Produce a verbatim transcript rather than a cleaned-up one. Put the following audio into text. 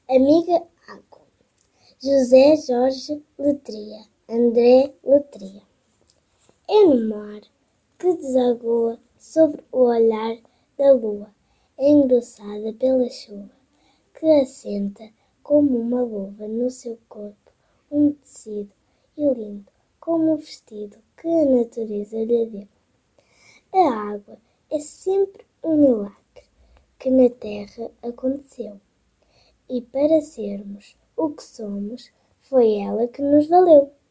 Amiga água. José Jorge Letria. André Letria. É no mar que desagoa sobre o olhar da lua, engrossada pela chuva, que assenta como uma luva no seu corpo, um tecido e lindo como um vestido que a natureza lhe deu. A água é sempre um milagre que na terra aconteceu, e para sermos o que somos, foi ela que nos valeu.